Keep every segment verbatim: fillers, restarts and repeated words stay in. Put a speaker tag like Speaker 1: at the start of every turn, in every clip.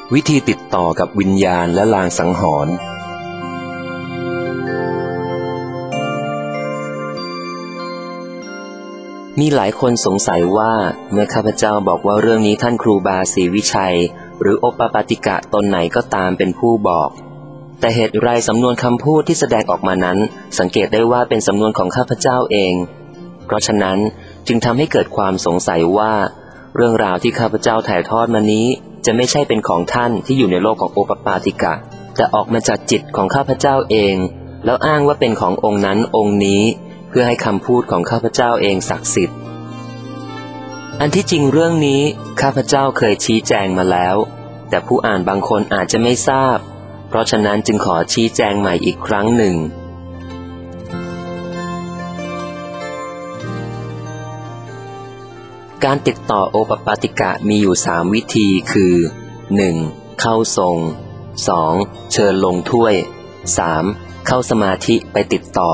Speaker 1: วิธีติดต่อกับวิญญาณและลางสังหรณ์มีหลายคนสงสัยว่าเมื่อข้าพเจ้าบอกว่าเรื่องนี้ท่านครูบาศรีวิชัยหรือโอปปาติกะตนไหนก็ตามเป็นผู้บอกแต่เหตุไรสำนวนคำพูดที่แสดงออกมานั้นสังเกตได้ว่าเป็นสำนวนของข้าพเจ้าเองเพราะฉะนั้นจึงทำให้เกิดความสงสัยว่าเรื่องราวที่ข้าพเจ้าถ่ายทอดมานี้จะไม่ใช่เป็นของท่านที่อยู่ในโลกของโอปปาติกะแต่ออกมาจากจิตของข้าพเจ้าเองแล้วอ้างว่าเป็นขององค์นั้นองค์นี้เพื่อให้คำพูดของข้าพเจ้าเองศักดิ์สิทธิ์อันที่จริงเรื่องนี้ข้าพเจ้าเคยชี้แจงมาแล้วแต่ผู้อ่านบางคนอาจจะไม่ทราบเพราะฉะนั้นจึงขอชี้แจงใหม่อีกครั้งหนึ่งการติดต่อโอปปาติกะมีอยู่สามวิธีคือ หนึ่ง. เข้าทรง สอง. เชิญลงถ้วย สาม. เข้าสมาธิไปติดต่อ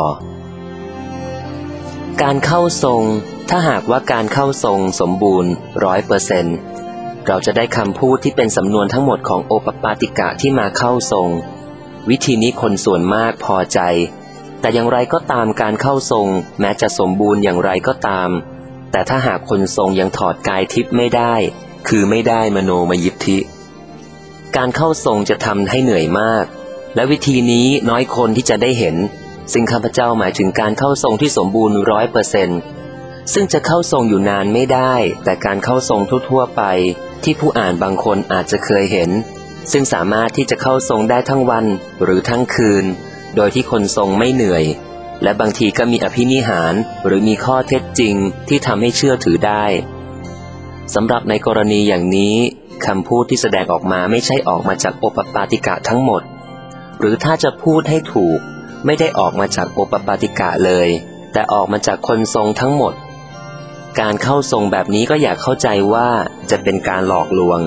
Speaker 1: การเข้าทรงถ้าหากว่าการเข้าทรงสมบูรณ์ ร้อยเปอร์เซ็นต์ เราจะได้คำพูดที่เป็นสำนวนทั้งหมดของโอปปาติกะที่มาเข้าทรงวิธีนี้คนส่วนมากพอใจแต่อย่างไรก็ตามการเข้าทรงแม้จะสมบูรณ์อย่างไรก็ตามแต่ถ้าหากคนทรงยังถอดกายทิพย์ไม่ได้คือไม่ได้มโนมยิทธิการเข้าทรงจะทำให้เหนื่อยมากและวิธีนี้น้อยคนที่จะได้เห็นซึ่งข้าพเจ้าหมายถึงการเข้าทรงที่สมบูรณ์ ร้อยเปอร์เซ็นต์ ซึ่งจะเข้าทรงอยู่นานไม่ได้แต่การเข้าทรงทั่วๆไปที่ผู้อ่านบางคนอาจจะเคยเห็นซึ่งสามารถที่จะเข้าทรงได้ทั้งวันหรือทั้งคืนโดยที่คนทรงไม่เหนื่อยและบางทีก็มีอภินิหารหรือมีข้อเท็จจริงที่ทำให้เชื่อถือได้สำหรับในกรณีอย่างนี้คำพูดที่แสดงออกมาไม่ใช่ออกมาจากโอปปาติกะทั้งหมดหรือถ้าจะพูดให้ถูกไม่ได้ออกมาจากโอปปาติกะเลยแต่ออกมาจากคนทรงทั้งหมดการเข้าทรงแบบนี้ก็อยากเข้าใจว่าจะเป็นการหลอกลวง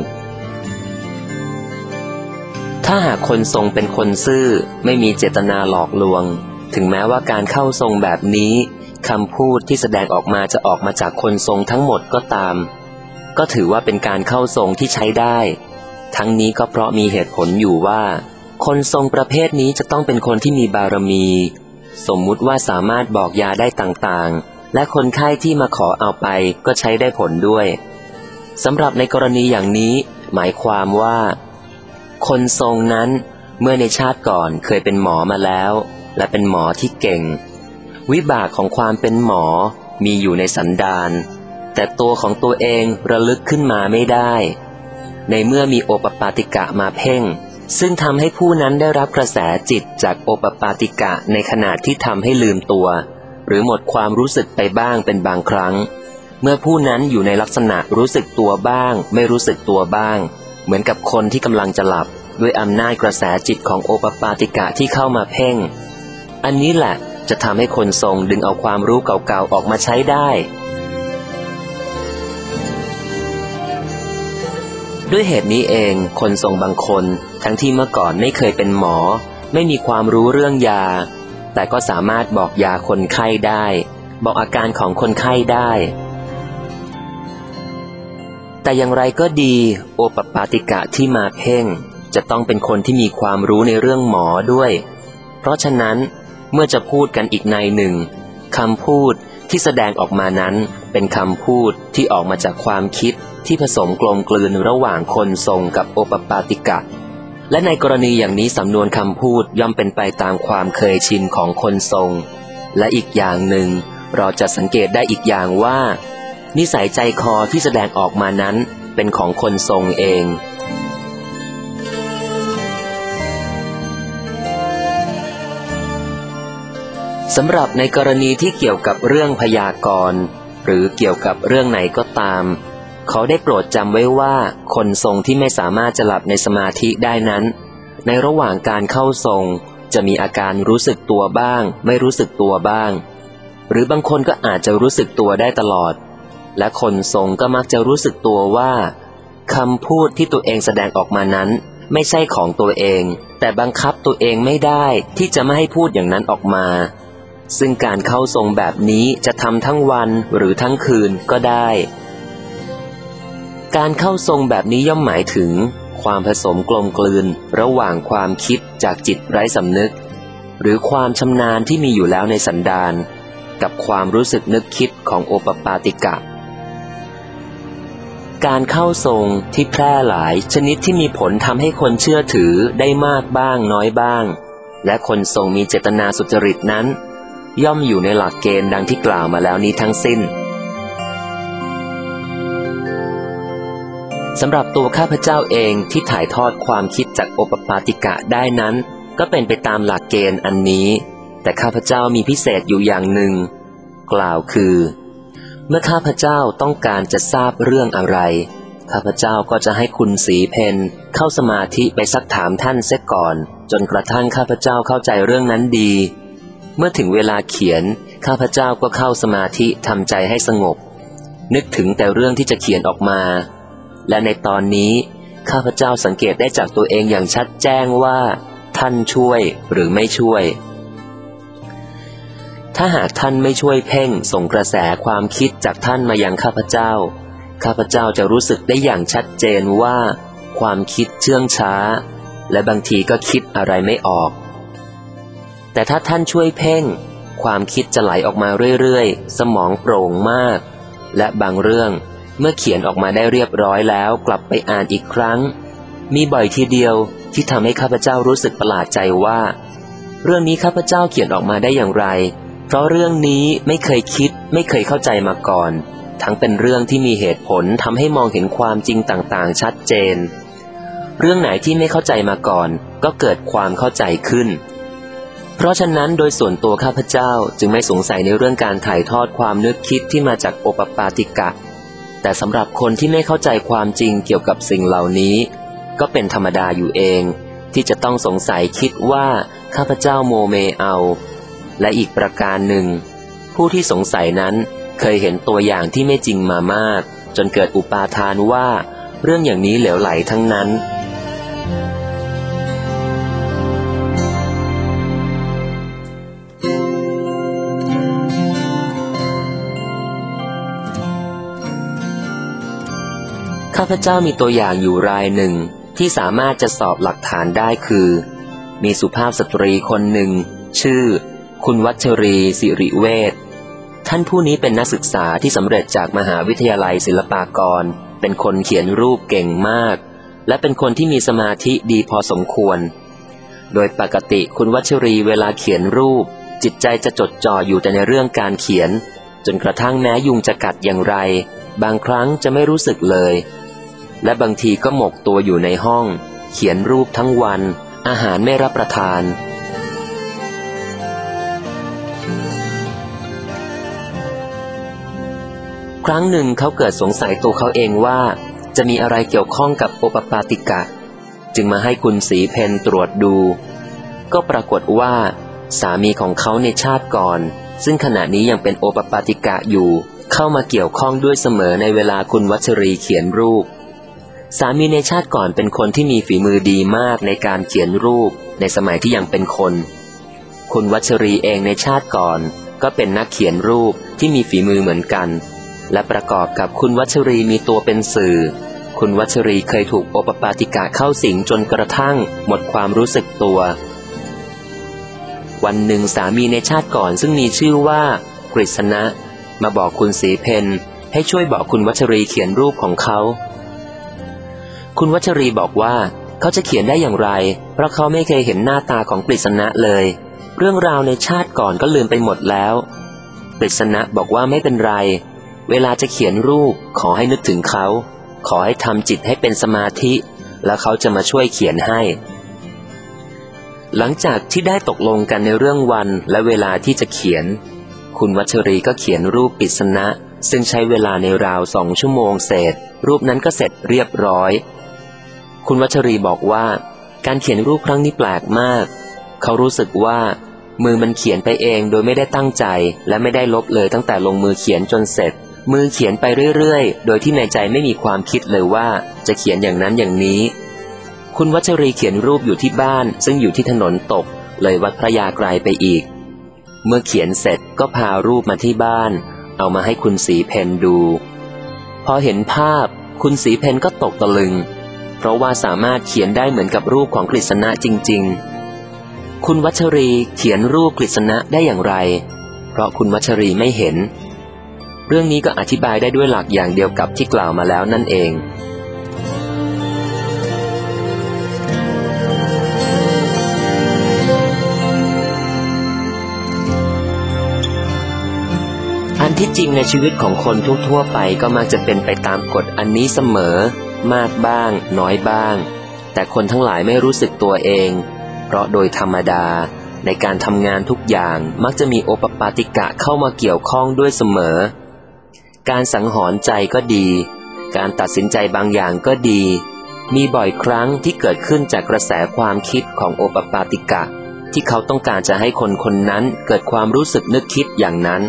Speaker 1: ถ้าหากคนทรงเป็นคนซื่อไม่มีเจตนาหลอกลวงถึงแม้ว่าการเข้าทรงแบบนี้คำพูดที่แสดงออกมาจะออกมาจากคนทรงทั้งหมดก็ตามก็ถือว่าเป็นการเข้าทรงที่ใช้ได้ทั้งนี้ก็เพราะมีเหตุผลอยู่ว่าคนทรงประเภทนี้จะต้องเป็นคนที่มีบารมีสมมุติว่าสามารถบอกยาได้ต่างๆและคนไข้ที่มาขอเอาไปก็ใช้ได้ผลด้วยสำหรับในกรณีอย่างนี้หมายความว่าคนทรงนั้นเมื่อในชาติก่อนเคยเป็นหมอมาแล้วและเป็นหมอที่เก่งวิบากของความเป็นหมอมีอยู่ในสันดานแต่ตัวของตัวเองระลึกขึ้นมาไม่ได้ในเมื่อมีโอปปาติกะมาเพ่งซึ่งทำให้ผู้นั้นได้รับกระแสจิตจากโอปปาติกะในขณะที่ทำให้ลืมตัวหรือหมดความรู้สึกไปบ้างเป็นบางครั้งเมื่อผู้นั้นอยู่ในลักษณะรู้สึกตัวบ้างไม่รู้สึกตัวบ้างเหมือนกับคนที่กำลังจะหลับด้วยอำนาจกระแสจิตของโอปปาติกะที่เข้ามาเพ่งอันนี้แหละจะทำให้คนทรงดึงเอาความรู้เก่าๆออกมาใช้ได้ด้วยเหตุนี้เองคนทรงบางคนทั้งที่เมื่อก่อนไม่เคยเป็นหมอไม่มีความรู้เรื่องยาแต่ก็สามารถบอกยาคนไข้ได้บอกอาการของคนไข้ได้แต่อย่างไรก็ดีโอปปาติกะที่มาเพ่งจะต้องเป็นคนที่มีความรู้ในเรื่องหมอด้วยเพราะฉะนั้นเมื่อจะพูดกันอีกในหนึ่งคำพูดที่แสดงออกมานั้นเป็นคำพูดที่ออกมาจากความคิดที่ผสมกลมกลืนระหว่างคนทรงกับโอปปาติกะและในกรณีอย่างนี้สำนวนคำพูดย่อมเป็นไปตามความเคยชินของคนทรงและอีกอย่างหนึ่งเราจะสังเกตได้อีกอย่างว่านิสัยใจคอที่แสดงออกมานั้นเป็นของคนทรงเองสำหรับในกรณีที่เกี่ยวกับเรื่องพยากรณ์หรือเกี่ยวกับเรื่องไหนก็ตามเขาได้โปรดจำไว้ว่าคนทรงที่ไม่สามารถจะหลับในสมาธิได้นั้นในระหว่างการเข้าทรงจะมีอาการรู้สึกตัวบ้างไม่รู้สึกตัวบ้างหรือบางคนก็อาจจะรู้สึกตัวได้ตลอดและคนทรงก็มักจะรู้สึกตัวว่าคำพูดที่ตัวเองแสดงออกมานั้นไม่ใช่ของตัวเองแต่บังคับตัวเองไม่ได้ที่จะไม่ให้พูดอย่างนั้นออกมาซึ่งการเข้าทรงแบบนี้จะทำทั้งวันหรือทั้งคืนก็ได้การเข้าทรงแบบนี้ย่อมหมายถึงความผสมกลมกลืนระหว่างความคิดจากจิตไร้สำนึกหรือความชำนาญที่มีอยู่แล้วในสันดานกับความรู้สึกนึกคิดของโอปปาติกะการเข้าทรงที่แพร่หลายชนิดที่มีผลทำให้คนเชื่อถือได้มากบ้างน้อยบ้างและคนทรงมีเจตนาสุจริตนั้นย่อมอยู่ในหลักเกณฑ์ดังที่กล่าวมาแล้วนี้ทั้งสิ้นสำหรับตัวข้าพเจ้าเองที่ถ่ายทอดความคิดจากโอปปาติกะได้นั้นก็เป็นไปตามหลักเกณฑ์อันนี้แต่ข้าพเจ้ามีพิเศษอยู่อย่างหนึ่งกล่าวคือเมื่อข้าพเจ้าต้องการจะทราบเรื่องอะไรข้าพเจ้าก็จะให้คุณศรีเพนเข้าสมาธิไปซักถามท่านเสียก่อนจนกระทั่งข้าพเจ้าเข้าใจเรื่องนั้นดีเมื่อถึงเวลาเขียนข้าพเจ้าก็เข้าสมาธิทำใจให้สงบนึกถึงแต่เรื่องที่จะเขียนออกมาและในตอนนี้ข้าพเจ้าสังเกตได้จากตัวเองอย่างชัดแจ้งว่าท่านช่วยหรือไม่ช่วยถ้าหากท่านไม่ช่วยเพ่งส่งกระแสความคิดจากท่านมายังข้าพเจ้าข้าพเจ้าจะรู้สึกได้อย่างชัดเจนว่าความคิดเชื่องช้าและบางทีก็คิดอะไรไม่ออกแต่ถ้าท่านช่วยเพ่งความคิดจะไหลออกมาเรื่อยๆสมองโปร่งมากและบางเรื่องเมื่อเขียนออกมาได้เรียบร้อยแล้วกลับไปอ่านอีกครั้งมีบ่อยทีเดียวที่ทำให้ข้าพเจ้ารู้สึกประหลาดใจว่าเรื่องนี้ข้าพเจ้าเขียนออกมาได้อย่างไรเพราะเรื่องนี้ไม่เคยคิดไม่เคยเข้าใจมาก่อนทั้งเป็นเรื่องที่มีเหตุผลทำให้มองเห็นความจริงต่างๆชัดเจนเรื่องไหนที่ไม่เข้าใจมาก่อนก็เกิดความเข้าใจขึ้นเพราะฉะนั้นโดยส่วนตัวข้าพเจ้าจึงไม่สงสัยในเรื่องการถ่ายทอดความนึกคิดที่มาจากโอปปาติกะแต่สำหรับคนที่ไม่เข้าใจความจริงเกี่ยวกับสิ่งเหล่านี้ก็เป็นธรรมดาอยู่เองที่จะต้องสงสัยคิดว่าข้าพเจ้าโมเมเอาและอีกประการหนึ่งผู้ที่สงสัยนั้นเคยเห็นตัวอย่างที่ไม่จริงมามากจนเกิดอุปาทานว่าเรื่องอย่างนี้เหลวไหลทั้งนั้นข้าพเจ้ามีตัวอย่างอยู่รายหนึ่งที่สามารถจะสอบหลักฐานได้คือมีสุภาพสตรีคนหนึ่งชื่อคุณวัชรีสิริเวชท่านผู้นี้เป็นนักศึกษาที่สำเร็จจากมหาวิทยาลัยศิลปากรเป็นคนเขียนรูปเก่งมากและเป็นคนที่มีสมาธิดีพอสมควรโดยปกติคุณวัชรีเวลาเขียนรูปจิตใจจะจดจ่ออยู่แต่ในเรื่องการเขียนจนกระทั่งแม้ยุงจะกัดอย่างไรบางครั้งจะไม่รู้สึกเลยและบางทีก็หมกตัวอยู่ในห้องเขียนรูปทั้งวันอาหารไม่รับประทานครั้งหนึ่งเขาเกิดสงสัยตัวเขาเองว่าจะมีอะไรเกี่ยวข้องกับโอปปาติกะจึงมาให้คุณศรีเพนตรวจดูก็ปรากฏว่าสามีของเขาในชาติก่อนซึ่งขณะนี้ยังเป็นโอปปาติกะอยู่เข้ามาเกี่ยวข้องด้วยเสมอในเวลาคุณวัชรีเขียนรูปสามีในชาติก่อนเป็นคนที่มีฝีมือดีมากในการเขียนรูปในสมัยที่ยังเป็นคนคุณวัชรีเองในชาติก่อนก็เป็นนักเขียนรูปที่มีฝีมือเหมือนกันและประกอบกับคุณวัชรีมีตัวเป็นสื่อคุณวัชรีเคยถูกโอปปาติกะเข้าสิงจนกระทั่งหมดความรู้สึกตัววันหนึ่งสามีในชาติก่อนซึ่งมีชื่อว่ากฤษณะมาบอกคุณศรีเพนให้ช่วยบอกคุณวัชรีเขียนรูปของเขาคุณวัชรีบอกว่าเขาจะเขียนได้อย่างไรเพราะเขาไม่เคยเห็นหน้าตาของกฤษณะเลยเรื่องราวในชาติก่อนก็ลืมไปหมดแล้วกฤษณะบอกว่าไม่เป็นไรเวลาจะเขียนรูปขอให้นึกถึงเขาขอให้ทำจิตให้เป็นสมาธิแล้วเขาจะมาช่วยเขียนให้หลังจากที่ได้ตกลงกันในเรื่องวันและเวลาที่จะเขียนคุณวัชรีก็เขียนรูปกฤษณะซึ่งใช้เวลาในราวสองชั่วโมงเศษรูปนั้นก็เสร็จเรียบร้อยคุณวัชรีบอกว่าการเขียนรูปครั้งนี้แปลกมากเขารู้สึกว่ามือมันเขียนไปเองโดยไม่ได้ตั้งใจและไม่ได้ลบเลยตั้งแต่ลงมือเขียนจนเสร็จมือเขียนไปเรื่อยๆโดยที่ในใจไม่มีความคิดเลยว่าจะเขียนอย่างนั้นอย่างนี้คุณวัชรีเขียนรูปอยู่ที่บ้านซึ่งอยู่ที่ถนนตกเลยวัดพระยาไกรไปอีกเมื่อเขียนเสร็จก็พารูปมาที่บ้านเอามาให้คุณศรีเพนดูพอเห็นภาพคุณศรีเพนก็ตกตะลึงเพราะว่าสามารถเขียนได้เหมือนกับรูปของกฤษณะจริงๆคุณวัชรีเขียนรูปกฤษณะได้อย่างไรเพราะคุณวัชรีไม่เห็นเรื่องนี้ก็อธิบายได้ด้วยหลักอย่างเดียวกับที่กล่าวมาแล้วนั่นเองอันที่จริงในชีวิตของคนทั่วๆไปก็มักจะเป็นไปตามกฎอันนี้เสมอมากบ้างน้อยบ้างแต่คนทั้งหลายไม่รู้สึกตัวเองเพราะโดยธรรมดาในการทำงานทุกอย่างมักจะมีโอปปาติกะเข้ามาเกี่ยวข้องด้วยเสมอการสังหรณ์ใจก็ดีการตัดสินใจบางอย่างก็ดีมีบ่อยครั้งที่เกิดขึ้นจากกระแสความคิดของโอปปาติกะที่เขาต้องการจะให้คนคนนั้นเกิดความรู้สึกนึกคิดอย่างนั้น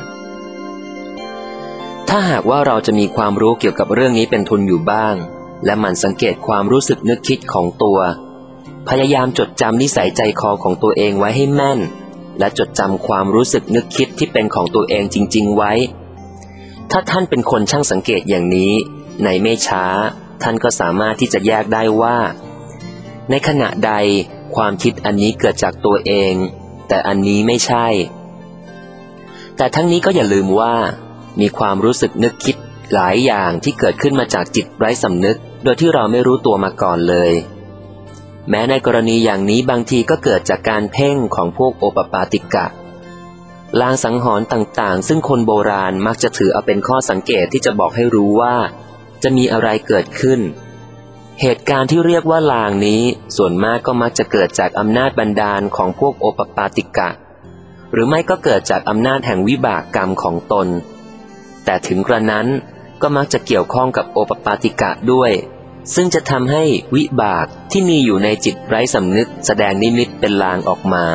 Speaker 1: ถ้าหากว่าเราจะมีความรู้เกี่ยวกับเรื่องนี้เป็นทุนอยู่บ้างและหมั่นสังเกตความรู้สึกนึกคิดของตัวพยายามจดจำนิสัยใจคอของตัวเองไว้ให้แม่นและจดจำความรู้สึกนึกคิดที่เป็นของตัวเองจริงๆไว้ถ้าท่านเป็นคนช่างสังเกตอย่างนี้ในไม่ช้าท่านก็สามารถที่จะแยกได้ว่าในขณะใดความคิดอันนี้เกิดจากตัวเองแต่อันนี้ไม่ใช่แต่ทั้งนี้ก็อย่าลืมว่ามีความรู้สึกนึกคิดหลายอย่างที่เกิดขึ้นมาจากจิตไร้สำนึกโดยที่เราไม่รู้ตัวมาก่อนเลยแม้ในกรณีอย่างนี้บางทีก็เกิดจากการเพ่งของพวกโอปปาติกะลางสังหรณ์ต่างๆซึ่งคนโบราณมักจะถือเอาเป็นข้อสังเกตที่จะบอกให้รู้ว่าจะมีอะไรเกิดขึ้นเหตุการณ์ที่เรียกว่าลางนี้ส่วนมากก็มักจะเกิดจากอำนาจบันดาลของพวกโอปปาติกะหรือไม่ก็เกิดจากอำนาจแห่งวิบากกรรมของตนแต่ถึงกระนั้นก็มักจะเกี่ยวข้องกับโอปปาติกะด้วยซึ่งจะทำให้วิบากที่มีอยู่ในจิตไร้สำนึกแสดงนิมิตเป็นลางออกมา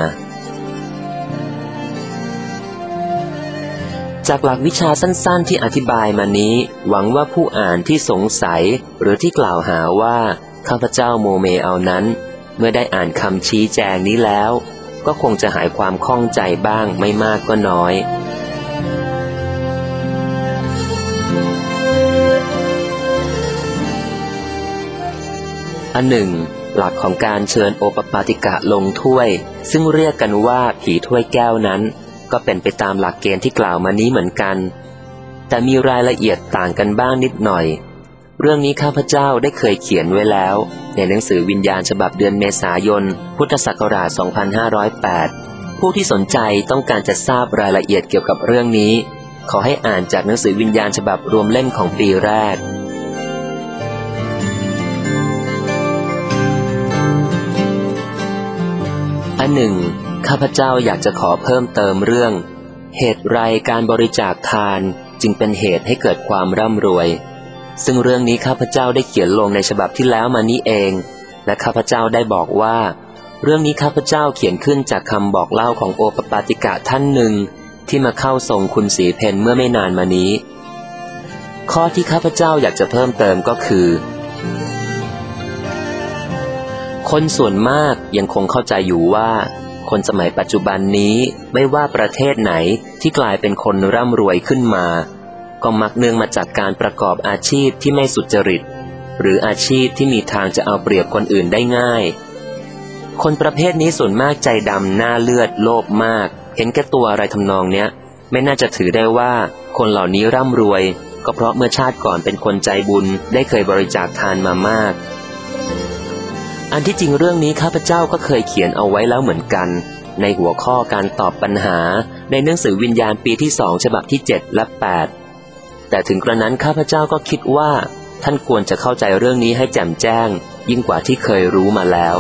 Speaker 1: จากหลักวิชาสั้นๆที่อธิบายมานี้หวังว่าผู้อ่านที่สงสัยหรือที่กล่าวหาว่าข้าพเจ้าโมเมเอานั้นเมื่อได้อ่านคำชี้แจงนี้แล้วก็คงจะหายความข้องใจบ้างไม่มากก็น้อยอันหนึ่งหลักของการเชิญโอปปาติกะลงถ้วยซึ่งเรียกกันว่าผีถ้วยแก้วนั้นก็เป็นไปตามหลักเกณฑ์ที่กล่าวมานี้เหมือนกันแต่มีรายละเอียดต่างกันบ้างนิดหน่อยเรื่องนี้ข้าพเจ้าได้เคยเขียนไว้แล้วในหนังสือวิญญาณฉบับเดือนเมษายนพุทธศักราชสองพันห้าร้อยแปดผู้ที่สนใจต้องการจะทราบรายละเอียดเกี่ยวกับเรื่องนี้ขอให้อ่านจากหนังสือวิญญาณฉบับรวมเล่มของปีแรกอันหนึ่งข้าพเจ้าอยากจะขอเพิ่มเติมเรื่องเหตุไรการบริจาคทานจึงเป็นเหตุให้เกิดความร่ำรวยซึ่งเรื่องนี้ข้าพเจ้าได้เขียนลงในฉบับที่แล้วมานี้เองและข้าพเจ้าได้บอกว่าเรื่องนี้ข้าพเจ้าเขียนขึ้นจากคำบอกเล่าของโอปปาติกะท่านหนึ่งที่มาเข้าทรงคุณศรีเพนเมื่อไม่นานมานี้ข้อที่ข้าพเจ้าอยากจะเพิ่มเติมก็คือคนส่วนมากยังคงเข้าใจอยู่ว่าคนสมัยปัจจุบันนี้ไม่ว่าประเทศไหนที่กลายเป็นคนร่ำรวยขึ้นมาก็มักเนื่องมาจากการประกอบอาชีพที่ไม่สุจริตหรืออาชีพที่มีทางจะเอาเปรียบคนอื่นได้ง่ายคนประเภทนี้ส่วนมากใจดำหน้าเลือดโลภมากเห็นแก่ตัวอะไรทำนองเนี้ยไม่น่าจะถือได้ว่าคนเหล่านี้ร่ำรวยก็เพราะเมื่อชาติก่อนเป็นคนใจบุญได้เคยบริจาคทานมามากอันที่จริงเรื่องนี้ข้าพเจ้าก็เคยเขียนเอาไว้แล้วเหมือนกันในหัวข้อการตอบปัญหาในหนังสือวิญญาณปีที่สองฉบับที่เจ็ดและแปดแต่ถึงกระนั้นข้าพเจ้าก็คิดว่าท่านควรจะเข้าใจเรื่องนี้ให้แจ่มแจ้งยิ่งกว่าที่เคยรู้มาแล้ว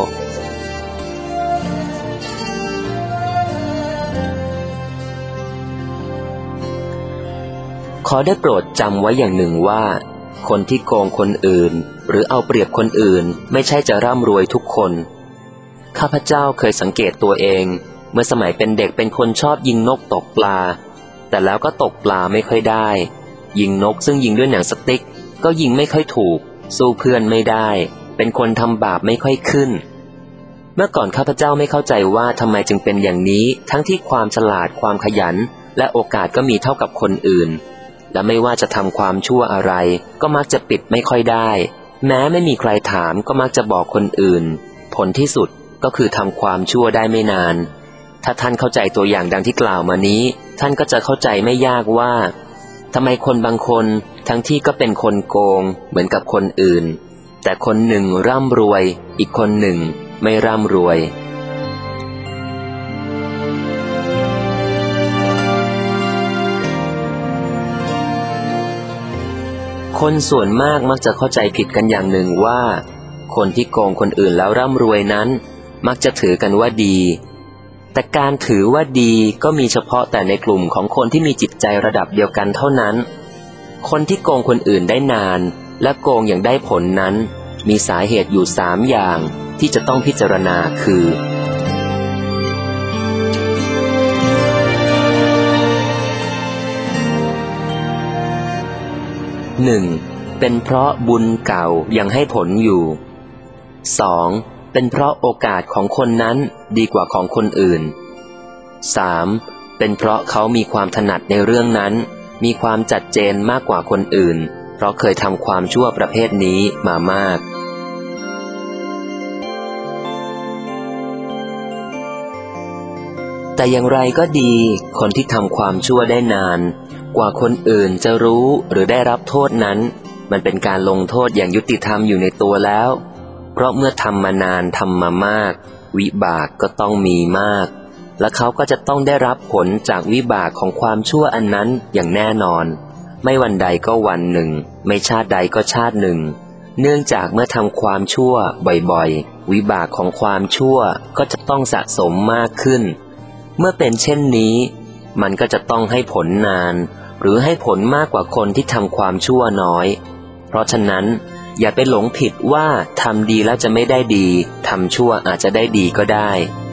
Speaker 1: ขอได้โปรดจำไว้อย่างหนึ่งว่าคนที่โกงคนอื่นหรือเอาเปรียบคนอื่นไม่ใช่จะร่ำรวยทุกคนข้าพเจ้าเคยสังเกตตัวเองเมื่อสมัยเป็นเด็กเป็นคนชอบยิงนกตกปลาแต่แล้วก็ตกปลาไม่ค่อยได้ยิงนกซึ่งยิงด้วยหนังสติ๊กก็ยิงไม่ค่อยถูกสู้เพื่อนไม่ได้เป็นคนทำบาปไม่ค่อยขึ้นเมื่อก่อนข้าพเจ้าไม่เข้าใจว่าทำไมจึงเป็นอย่างนี้ทั้งที่ความฉลาดความขยันและโอกาสก็มีเท่ากับคนอื่นและไม่ว่าจะทำความชั่วอะไรก็มักจะปิดไม่ค่อยได้แม้ไม่มีใครถามก็มักจะบอกคนอื่นผลที่สุดก็คือทำความชั่วได้ไม่นานถ้าท่านเข้าใจตัวอย่างดังที่กล่าวมานี้ท่านก็จะเข้าใจไม่ยากว่าทำไมคนบางคนทั้งที่ก็เป็นคนโกงเหมือนกับคนอื่นแต่คนหนึ่งร่ำรวยอีกคนหนึ่งไม่ร่ำรวยคนส่วนมากมักจะเข้าใจผิดกันอย่างหนึ่งว่าคนที่โกงคนอื่นแล้วร่ำรวยนั้นมักจะถือกันว่าดีแต่การถือว่าดีก็มีเฉพาะแต่ในกลุ่มของคนที่มีจิตใจระดับเดียวกันเท่านั้นคนที่โกงคนอื่นได้นานและโกงอย่างได้ผลนั้นมีสาเหตุอยู่สามอย่างที่จะต้องพิจารณาคือ หนึ่ง. เป็นเพราะบุญเก่ายังให้ผลอยู่ สอง. เป็นเพราะโอกาสของคนนั้นดีกว่าของคนอื่น สาม. เป็นเพราะเขามีความถนัดในเรื่องนั้นมีความจัดเจนมากกว่าคนอื่นเพราะเคยทำความชั่วประเภทนี้มามากแต่อย่างไรก็ดีคนที่ทำความชั่วได้นานกว่าคนอื่นจะรู้หรือได้รับโทษนั้นมันเป็นการลงโทษอย่างยุติธรรมอยู่ในตัวแล้วเพราะเมื่อทำมานานทำมามากวิบากก็ต้องมีมากและเขาก็จะต้องได้รับผลจากวิบากของความชั่วอันนั้นอย่างแน่นอนไม่วันใดก็วันหนึ่งไม่ชาติใดก็ชาติหนึ่งเนื่องจากเมื่อทำความชั่วบ่อยๆวิบากของความชั่วก็จะต้องสะสมมากขึ้นเมื่อเป็นเช่นนี้มันก็จะต้องให้ผลนานหรือให้ผลมากกว่าคนที่ทำความชั่วน้อยเพราะฉะนั้นอย่าไปหลงผิดว่าทำดีแล้วจะไม่ได้ดีทำชั่วอาจจะได้ดีก็ได้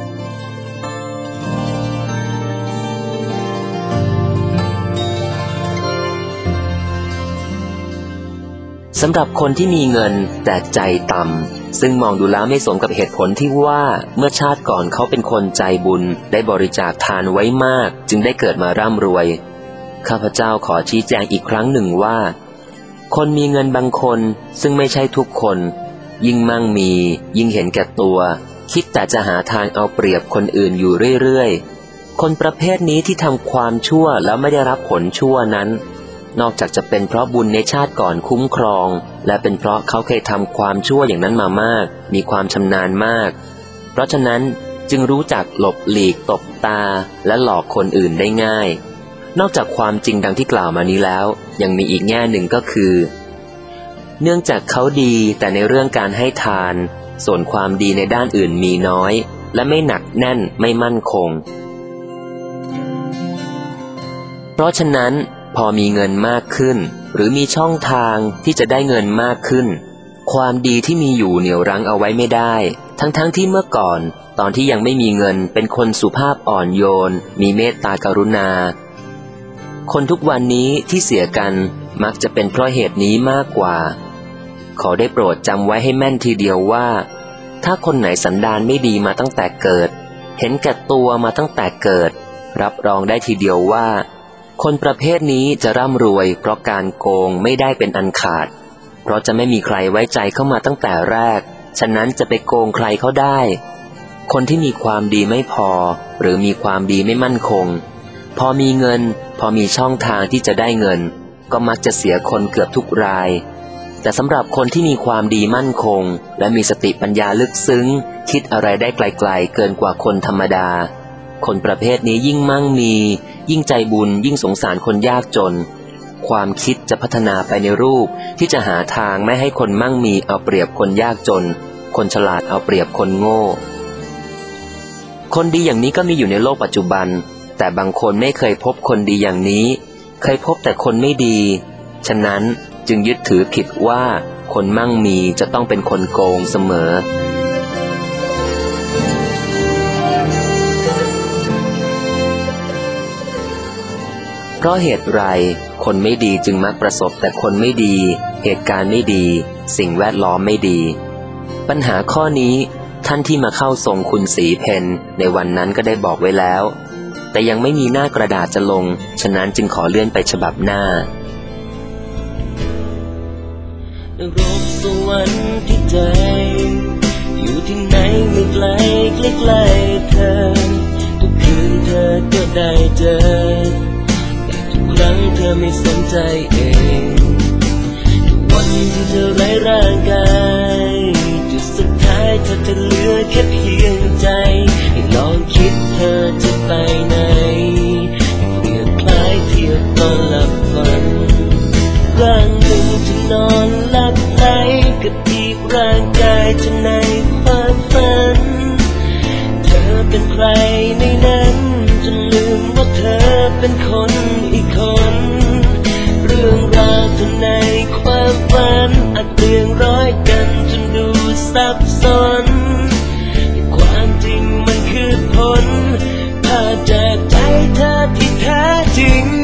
Speaker 1: สำหรับคนที่มีเงินแต่ใจต่ำซึ่งมองดูแล้วไม่สมกับเหตุผลที่ว่าเมื่อชาติก่อนเขาเป็นคนใจบุญได้บริจาคทานไว้มากจึงได้เกิดมาร่ำรวยข้าพเจ้าขอชี้แจงอีกครั้งหนึ่งว่าคนมีเงินบางคนซึ่งไม่ใช่ทุกคนยิ่งมั่งมียิ่งเห็นแก่ตัวคิดแต่จะหาทางเอาเปรียบคนอื่นอยู่เรื่อยๆคนประเภทนี้ที่ทำความชั่วแล้วไม่ได้รับผลชั่วนั้นนอกจากจะเป็นเพราะบุญในชาติก่อนคุ้มครองและเป็นเพราะเขาเคยทำความชั่วอย่างนั้นมามากมีความชำนาญมากเพราะฉะนั้นจึงรู้จักหลบหลีกตบตาและหลอกคนอื่นได้ง่ายนอกจากความจริงดังที่กล่าวมานี้แล้วยังมีอีกแง่หนึ่งก็คือเนื่องจากเขาดีแต่ในเรื่องการให้ทานส่วนความดีในด้านอื่นมีน้อยและไม่หนักแน่นไม่มั่นคงเพราะฉะนั้นพอมีเงินมากขึ้นหรือมีช่องทางที่จะได้เงินมากขึ้นความดีที่มีอยู่เหนี่ยวรั้งเอาไว้ไม่ได้ทั้งๆ ท, ที่เมื่อก่อนตอนที่ยังไม่มีเงินเป็นคนสุภาพอ่อนโยนมีเมตตากรุณาคนทุกวันนี้ที่เสียกันมักจะเป็นเพราะเหตุนี้มากกว่าขอได้โปรดจำไว้ให้แม่นทีเดียวว่าถ้าคนไหนสันดานไม่ดีมาตั้งแต่เกิดเห็นแก่ตัวมาตั้งแต่เกิดรับรองได้ทีเดียวว่าคนประเภทนี้จะร่ำรวยเพราะการโกงไม่ได้เป็นอันขาดเพราะจะไม่มีใครไว้ใจเข้ามาตั้งแต่แรกฉะนั้นจะไปโกงใครเขาได้คนที่มีความดีไม่พอหรือมีความดีไม่มั่นคงพอมีเงินพอมีช่องทางที่จะได้เงินก็มักจะเสียคนเกือบทุกรายแต่สำหรับคนที่มีความดีมั่นคงและมีสติปัญญาลึกซึ้งคิดอะไรได้ไกลๆเกินกว่าคนธรรมดาคนประเภทนี้ยิ่งมั่งมียิ่งใจบุญยิ่งสงสารคนยากจนความคิดจะพัฒนาไปในรูปที่จะหาทางไม่ให้คนมั่งมีเอาเปรียบคนยากจนคนฉลาดเอาเปรียบคนโง่คนดีอย่างนี้ก็มีอยู่ในโลกปัจจุบันแต่บางคนไม่เคยพบคนดีอย่างนี้เคยพบแต่คนไม่ดีฉะนั้นจึงยึดถือผิดว่าคนมั่งมีจะต้องเป็นคนโกงเสมอเพราะเหตุไรคนไม่ดีจึงมักประสบแต่คนไม่ดีเหตุการณ์ไม่ดีสิ่งแวดล้อมไม่ดีปัญหาข้อนี้ท่านที่มาเข้าทรงคุณศรีเพนในวันนั้นก็ได้บอกไว้แล้วแต่ยังไม่มีหน้ากระดาษจะลงฉะนั้นจึงขอเลื่อนไปฉบับหน้า
Speaker 2: นรกสวรรค์ที่ใจอยู่ที่ไหนไม่ไกลใกล้ๆเธอทุกคืนเธอก็ได้เจอแต่ทุกครั้งเธอไม่สนใจเองทุกวันที่เธอไร้ร่างกายจุดสุดท้ายเธอจะเหลือแค่เพียงใจให้ลองคิดเธอจะไปไหนเปรียบคล้ายเทียบตอนหลับฝันร่างหนึ่งจะนอนหลับไหลกับอีกร่างกายจะในความฝันเธอเป็นใครในนั้นจนลืมว่าเธอเป็นคนอีกคนเรื่องราวเธอในความฝันอาจเปลี่ยนร้อยกันจนดูซับซ้อนความจริงมันคือผลพาจากใจเธอที่แท้จริง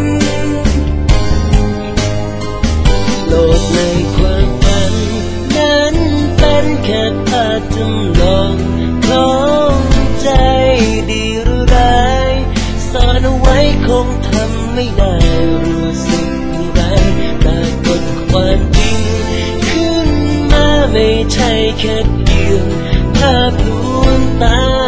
Speaker 2: โลกในความฝันนั้นเป็นแค่ภาพจำลองของใจดีหรือร้ายซ่อนเอาไว้คงทำไม่ได้รู้สึกอย่างไรปรากฏความจริงขึ้นมาไม่ใช่แค่เพียงภาพลวงตา